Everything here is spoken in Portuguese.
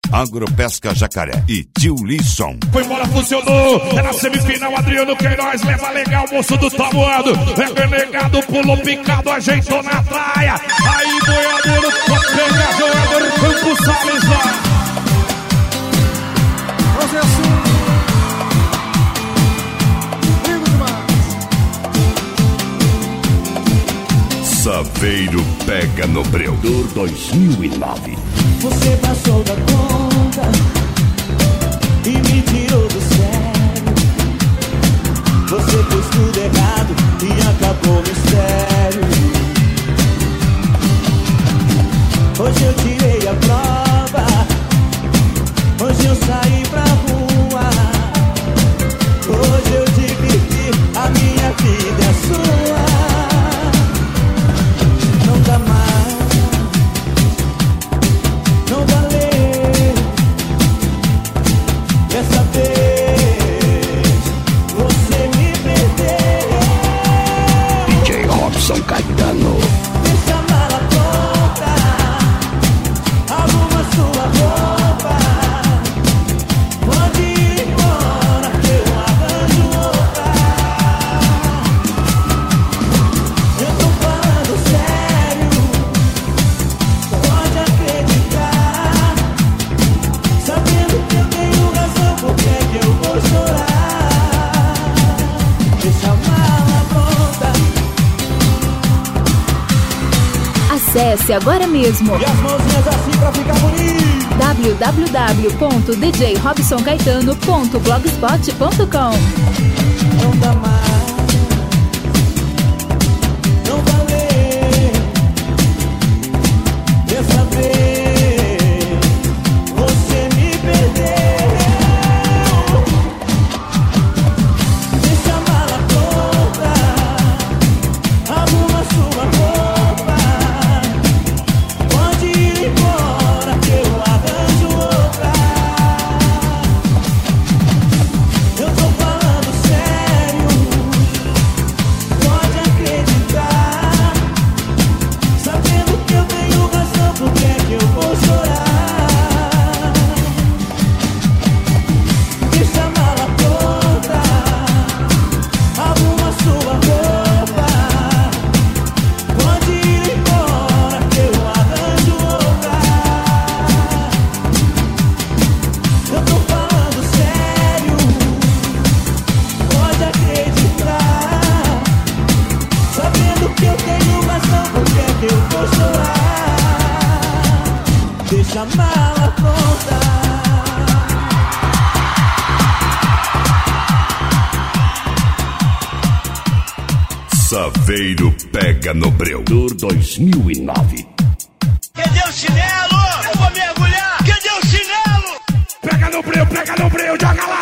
Agropesca Jacaré e Tio Lisson. Foi embora, funcionou. É na semifinal, Adriano Queiroz leva legal, moço do tabuado. É renegado, pulou picado, ajeitou na praia. Aí, boiadeiro, pega jogador, Campo Salles lá. Você assim. Saveiro pega no breu. 2009. Você passou da conta e me tirou do sério. Você fez tudo errado e acabou o mistério. Hoje eu tirei a prova, hoje eu saí pra rua. Hoje eu dividi, a minha vida é sua. Não dá mais, não valeu. Dessa vez você me perdeu. DJ Robson Caetano. Deixa a mala pronta, arruma sua roupa. Pode ir embora que eu arranjo outra. Eu tô falando sério, pode acreditar. Sabendo que eu tenho razão, por que é que eu vou chorar? Deixa a mala pronta. Acesse agora mesmo E as mãozinhas assim pra ficar bonito. www.djrobsoncaetano.blogspot.com. Não dá mais, não valeu. Dessa vez você me perdeu. Deixa a mala pronta, arruma sua roupa. Pode ir embora que eu arranjo outra. Eu tô falando sério, pode acreditar. Sabendo que eu tenho razão, por que é que eu vou chorar? Deixa a mala pronta, arruma sua roupa. Pode ir embora que eu arranjo outra. Eu tô falando sério, pode acreditar. Sabendo que eu tenho razão, por que é que eu vou chorar? Deixa a mala pronta. Saveiro pega no breu. 2009. Cadê o chinelo? Eu vou mergulhar. Cadê o chinelo? Pega no breu, joga lá.